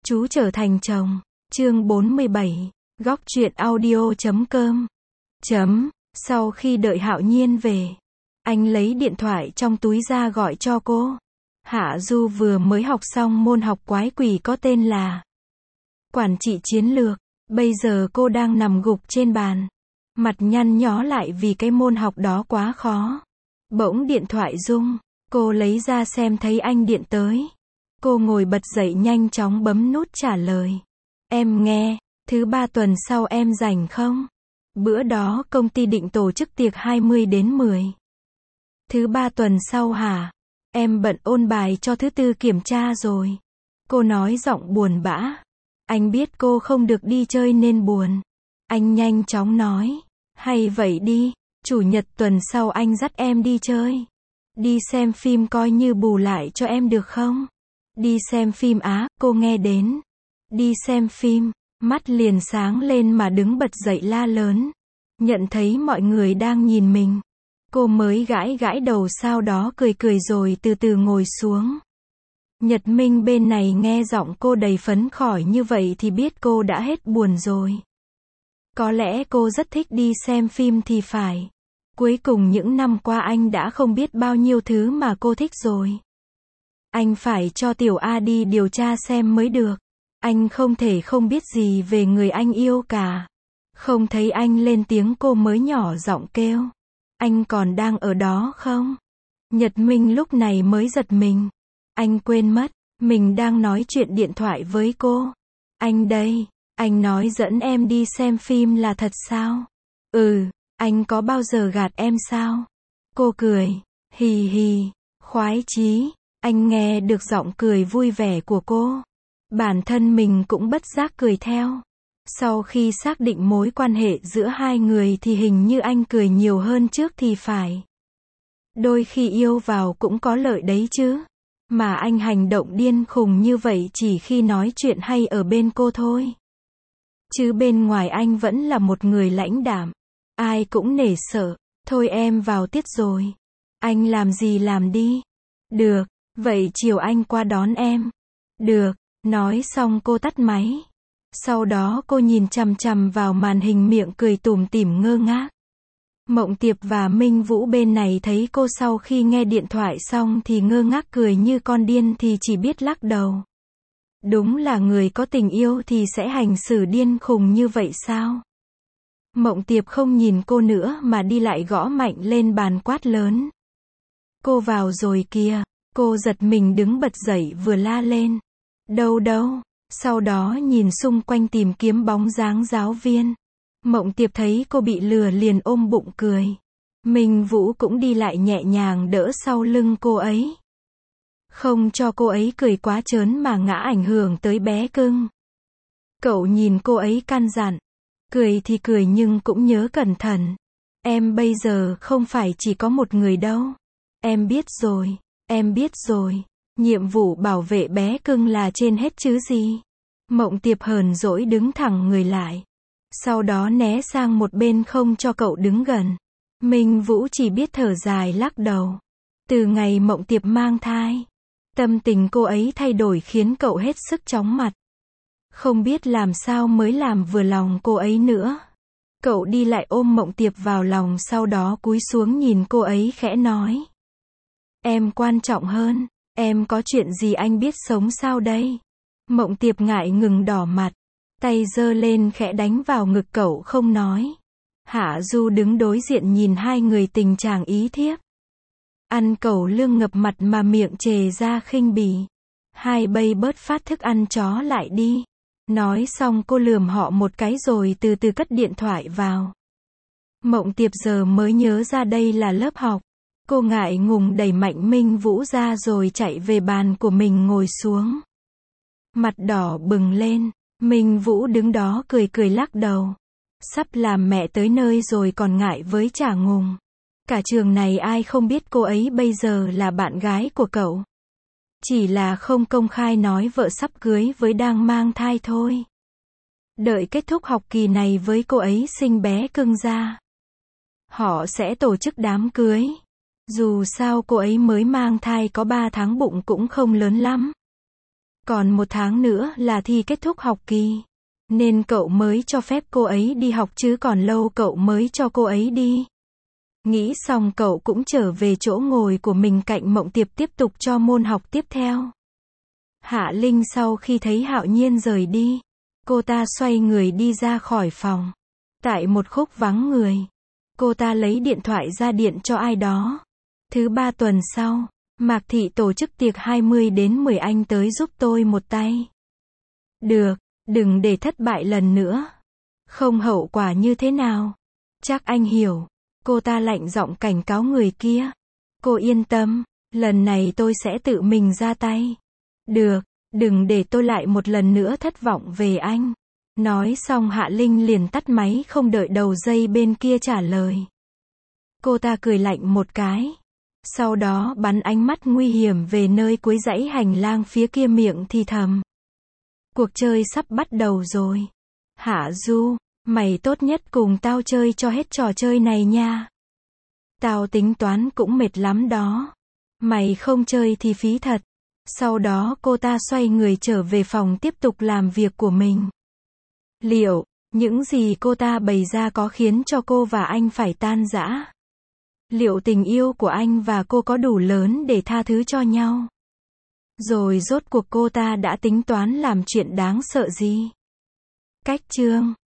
Chú trở thành chồng. Chương 47. Góc truyện audio.com. Sau khi đợi Hạo Nhiên về, anh lấy điện thoại trong túi ra gọi cho cô. Hạ Du vừa mới học xong môn học quái quỷ có tên là Quản trị chiến lược. Bây giờ cô đang nằm gục trên bàn, mặt nhăn nhó lại vì cái môn học đó quá khó. Bỗng điện thoại rung, cô lấy ra xem thấy anh điện tới. Cô ngồi bật dậy nhanh chóng bấm nút trả lời. Em nghe, thứ ba tuần sau em rảnh không? Bữa đó công ty định tổ chức tiệc 20 đến 10. Thứ ba tuần sau hả? Em bận ôn bài cho thứ tư kiểm tra rồi. Cô nói giọng buồn bã. Anh biết cô không được đi chơi nên buồn. Anh nhanh chóng nói. Hay vậy đi, chủ nhật tuần sau anh dắt em đi chơi. Đi xem phim coi như bù lại cho em được không? Đi xem phim á, cô nghe đến. Đi xem phim, mắt liền sáng lên mà đứng bật dậy la lớn. Nhận thấy mọi người đang nhìn mình. Cô mới gãi gãi đầu sau đó cười cười rồi từ từ ngồi xuống. Nhật Minh bên này nghe giọng cô đầy phấn khởi như vậy thì biết cô đã hết buồn rồi. Có lẽ cô rất thích đi xem phim thì phải. Cuối cùng những năm qua anh đã không biết bao nhiêu thứ mà cô thích rồi. Anh phải cho Tiểu A đi điều tra xem mới được. Anh không thể không biết gì về người anh yêu cả. Không thấy anh lên tiếng cô mới nhỏ giọng kêu. Anh còn đang ở đó không? Nhật Minh lúc này mới giật mình. Anh quên mất, mình đang nói chuyện điện thoại với cô. Anh đây, anh nói dẫn em đi xem phim là thật sao? Ừ, anh có bao giờ gạt em sao? Cô cười, hì hì, khoái chí. Anh nghe được giọng cười vui vẻ của cô. Bản thân mình cũng bất giác cười theo. Sau khi xác định mối quan hệ giữa hai người thì hình như anh cười nhiều hơn trước thì phải. Đôi khi yêu vào cũng có lợi đấy chứ. Mà anh hành động điên khùng như vậy chỉ khi nói chuyện hay ở bên cô thôi. Chứ bên ngoài anh vẫn là một người lãnh đạm. Ai cũng nể sợ. Thôi em vào tiết rồi. Anh làm gì làm đi. Được, vậy chiều anh qua đón em. Được, nói xong cô tắt máy. Sau đó cô nhìn chằm chằm vào màn hình miệng cười tủm tỉm ngơ ngác. Mộng Tiệp và Minh Vũ bên này thấy cô sau khi nghe điện thoại xong thì ngơ ngác cười như con điên thì chỉ biết lắc đầu. Đúng là người có tình yêu thì sẽ hành xử điên khùng như vậy sao? Mộng Tiệp không nhìn cô nữa mà đi lại gõ mạnh lên bàn quát lớn. Cô vào rồi kìa. Cô giật mình đứng bật dậy vừa la lên. Đâu đâu? Sau đó nhìn xung quanh tìm kiếm bóng dáng giáo viên. Mộng Tiệp thấy cô bị lừa liền ôm bụng cười. Minh Vũ cũng đi lại nhẹ nhàng đỡ sau lưng cô ấy. Không cho cô ấy cười quá trớn mà ngã ảnh hưởng tới bé cưng. Cậu nhìn cô ấy căn dặn. Cười thì cười nhưng cũng nhớ cẩn thận. Em bây giờ không phải chỉ có một người đâu. Em biết rồi, em biết rồi. Nhiệm vụ bảo vệ bé cưng là trên hết chứ gì. Mộng Tiệp hờn dỗi đứng thẳng người lại. Sau đó né sang một bên không cho cậu đứng gần. Minh Vũ chỉ biết thở dài lắc đầu. Từ ngày Mộng Tiệp mang thai, tâm tình cô ấy thay đổi khiến cậu hết sức chóng mặt. Không biết làm sao mới làm vừa lòng cô ấy nữa. Cậu đi lại ôm Mộng Tiệp vào lòng sau đó cúi xuống nhìn cô ấy khẽ nói. Em quan trọng hơn, em có chuyện gì anh biết sống sao đây? Mộng Tiệp ngại ngừng đỏ mặt. Tay giơ lên khẽ đánh vào ngực cậu không nói. Hạ Du đứng đối diện nhìn hai người tình chàng ý thiếp. Ăn cẩu lương ngập mặt mà miệng chề ra khinh bỉ. Hai bây bớt phát thức ăn chó lại đi. Nói xong cô lườm họ một cái rồi từ từ cất điện thoại vào. Mộng Tiệp giờ mới nhớ ra đây là lớp học. Cô ngại ngùng đẩy mạnh Minh Vũ ra rồi chạy về bàn của mình ngồi xuống. Mặt đỏ bừng lên. Minh Vũ đứng đó cười cười lắc đầu. Sắp làm mẹ tới nơi rồi còn ngại với chả ngùng. Cả trường này ai không biết cô ấy bây giờ là bạn gái của cậu. Chỉ là không công khai nói vợ sắp cưới với đang mang thai thôi. Đợi kết thúc học kỳ này với cô ấy sinh bé cưng ra. Họ sẽ tổ chức đám cưới. Dù sao cô ấy mới mang thai có 3 tháng bụng cũng không lớn lắm. Còn 1 tháng nữa là thi kết thúc học kỳ. Nên cậu mới cho phép cô ấy đi học chứ còn lâu cậu mới cho cô ấy đi. Nghĩ xong cậu cũng trở về chỗ ngồi của mình cạnh Mộng Tiệp tiếp tục cho môn học tiếp theo. Hạ Linh sau khi thấy Hạo Nhiên rời đi, cô ta xoay người đi ra khỏi phòng. Tại một khúc vắng người, cô ta lấy điện thoại ra điện cho ai đó. Thứ 3 tuần sau, Mạc Thị tổ chức tiệc 20 đến 10 anh tới giúp tôi một tay. Được, đừng để thất bại lần nữa. Không hậu quả như thế nào. Chắc anh hiểu. Cô ta lạnh giọng cảnh cáo người kia. Cô yên tâm, lần này tôi sẽ tự mình ra tay. Được, đừng để tôi lại một lần nữa thất vọng về anh. Nói xong Hạ Linh liền tắt máy không đợi đầu dây bên kia trả lời. Cô ta cười lạnh một cái. Sau đó bắn ánh mắt nguy hiểm về nơi cuối dãy hành lang phía kia miệng thì thầm. Cuộc chơi sắp bắt đầu rồi. Hạ Du, mày tốt nhất cùng tao chơi cho hết trò chơi này nha. Tao tính toán cũng mệt lắm đó. Mày không chơi thì phí thật. Sau đó cô ta xoay người trở về phòng tiếp tục làm việc của mình. Liệu, những gì cô ta bày ra có khiến cho cô và anh phải tan rã? Liệu tình yêu của anh và cô có đủ lớn để tha thứ cho nhau? Rồi rốt cuộc cô ta đã tính toán làm chuyện đáng sợ gì? Cách chương